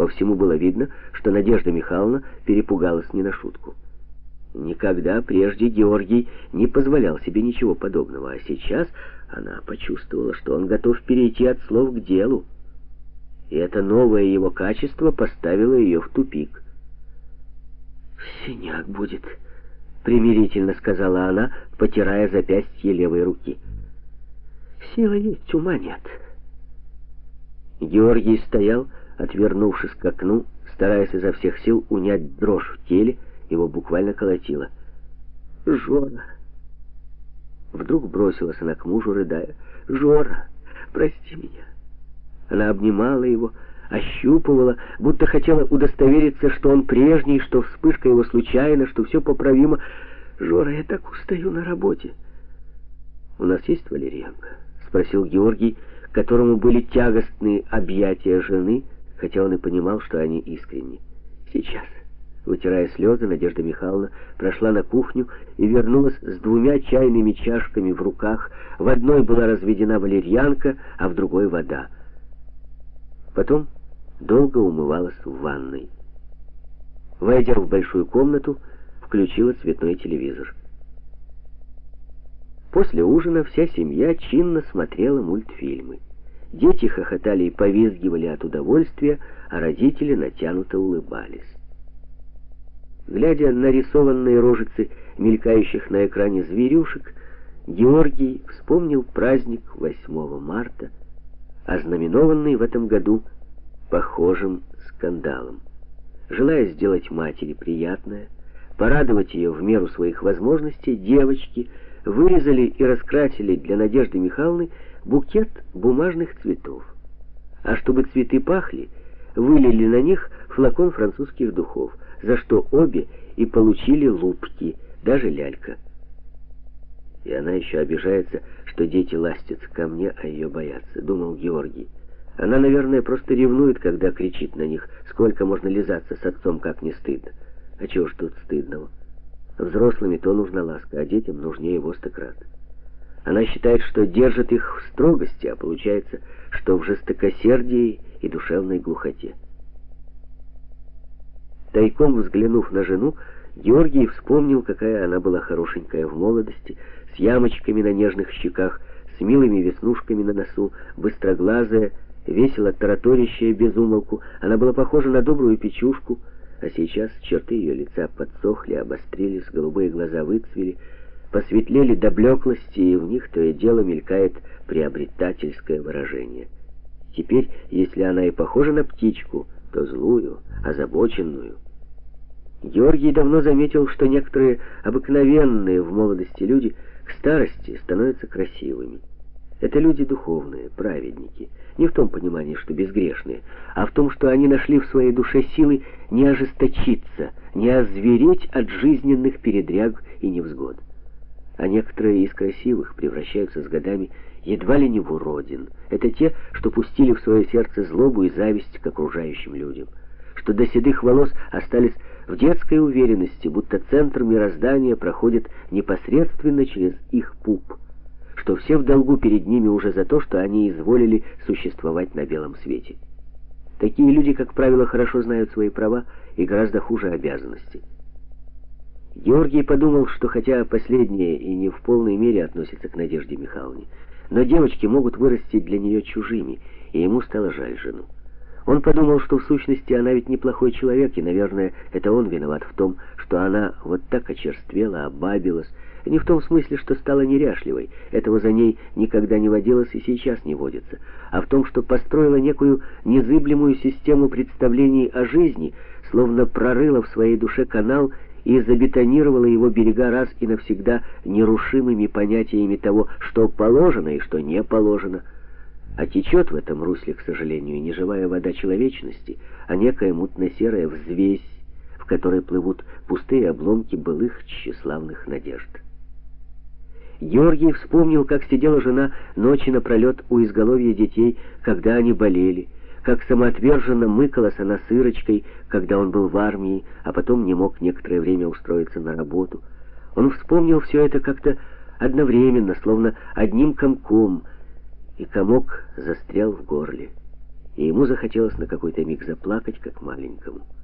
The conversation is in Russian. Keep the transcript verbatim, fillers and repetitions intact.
По всему было видно, что Надежда Михайловна перепугалась не на шутку. Никогда прежде Георгий не позволял себе ничего подобного, а сейчас она почувствовала, что он готов перейти от слов к делу. И это новое его качество поставило ее в тупик. «Синяк будет», — примирительно сказала она, потирая запястье левой руки. «Сила есть, ума нет». Георгий стоял, отвернувшись к окну, стараясь изо всех сил унять дрожь в теле, его буквально колотило. «Жора!» Вдруг бросилась она к мужу, рыдая. «Жора, прости меня!» Она обнимала его, ощупывала, будто хотела удостовериться, что он прежний, что вспышка его случайна, что все поправимо. «Жора, я так устаю на работе!» «У нас есть валерьянка?» — спросил Георгий, которому были тягостные объятия жены, хотя он и понимал, что они искренни. «Сейчас». Вытирая слезы, Надежда Михайловна прошла на кухню и вернулась с двумя чайными чашками в руках. В одной была разведена валерьянка, а в другой вода. Потом долго умывалась в ванной. Войдя в большую комнату, включила цветной телевизор. После ужина вся семья чинно смотрела мультфильмы. Дети хохотали и повизгивали от удовольствия, а родители натянуто улыбались. Глядя на рисованные рожицы мелькающих на экране зверюшек, Георгий вспомнил праздник восьмого марта, ознаменованный в этом году похожим скандалом. Желая сделать матери приятное, порадовать ее в меру своих возможностей, девочки вырезали и раскрасили для Надежды Михайловны букет бумажных цветов. А чтобы цветы пахли, вылили на них флакон французских духов, за что обе и получили лупки, даже лялька. И она еще обижается, что дети ластятся ко мне, а ее боятся, думал Георгий. Она, наверное, просто ревнует, когда кричит на них, сколько можно лизаться с отцом, как не стыдно. А чего ж тут стыдного? Взрослыми то нужна ласка, а детям нужнее во сто крат. Она считает, что держит их в строгости, а получается, что в жестокосердии и душевной глухоте. Тайком взглянув на жену, Георгий вспомнил, какая она была хорошенькая в молодости, с ямочками на нежных щеках, с милыми веснушками на носу, быстроглазая, весело тараторящая без умолку. Она была похожа на добрую печушку, а сейчас черты ее лица подсохли, обострились, голубые глаза выцвели, посветлели до блеклости, и в них то и дело мелькает приобретательское выражение. Теперь, если она и похожа на птичку, то злую, озабоченную. Георгий давно заметил, что некоторые обыкновенные в молодости люди к старости становятся красивыми. Это люди духовные, праведники, не в том понимании, что безгрешные, а в том, что они нашли в своей душе силы не ожесточиться, не озвереть от жизненных передряг и невзгод. А некоторые из красивых превращаются с годами едва ли не в уродин. Это те, что пустили в свое сердце злобу и зависть к окружающим людям, что до седых волос остались в детской уверенности, будто центр мироздания проходит непосредственно через их пуп, что все в долгу перед ними уже за то, что они изволили существовать на белом свете. Такие люди, как правило, хорошо знают свои права и гораздо хуже обязанности. Георгий подумал, что хотя последние и не в полной мере относятся к Надежде Михайловне, но девочки могут вырасти для нее чужими, и ему стало жаль жену. Он подумал, что в сущности она ведь неплохой человек, и, наверное, это он виноват в том, что она вот так очерствела, обабилась, не в том смысле, что стала неряшливой, этого за ней никогда не водилось и сейчас не водится, а в том, что построила некую незыблемую систему представлений о жизни, словно прорыла в своей душе канал и забетонировала его берега раз и навсегда нерушимыми понятиями того, что положено и что не положено. А течет в этом русле, к сожалению, не живая вода человечности, а некая мутно-серая взвесь, в которой плывут пустые обломки былых тщеславных надежд. Георгий вспомнил, как сидела жена ночи напролет у изголовья детей, когда они болели, как самоотверженно мыкалась она с Ирочкой, когда он был в армии, а потом не мог некоторое время устроиться на работу. Он вспомнил все это как-то одновременно, словно одним комком, и комок застрял в горле. и ему захотелось на какой-то миг заплакать, как маленькому.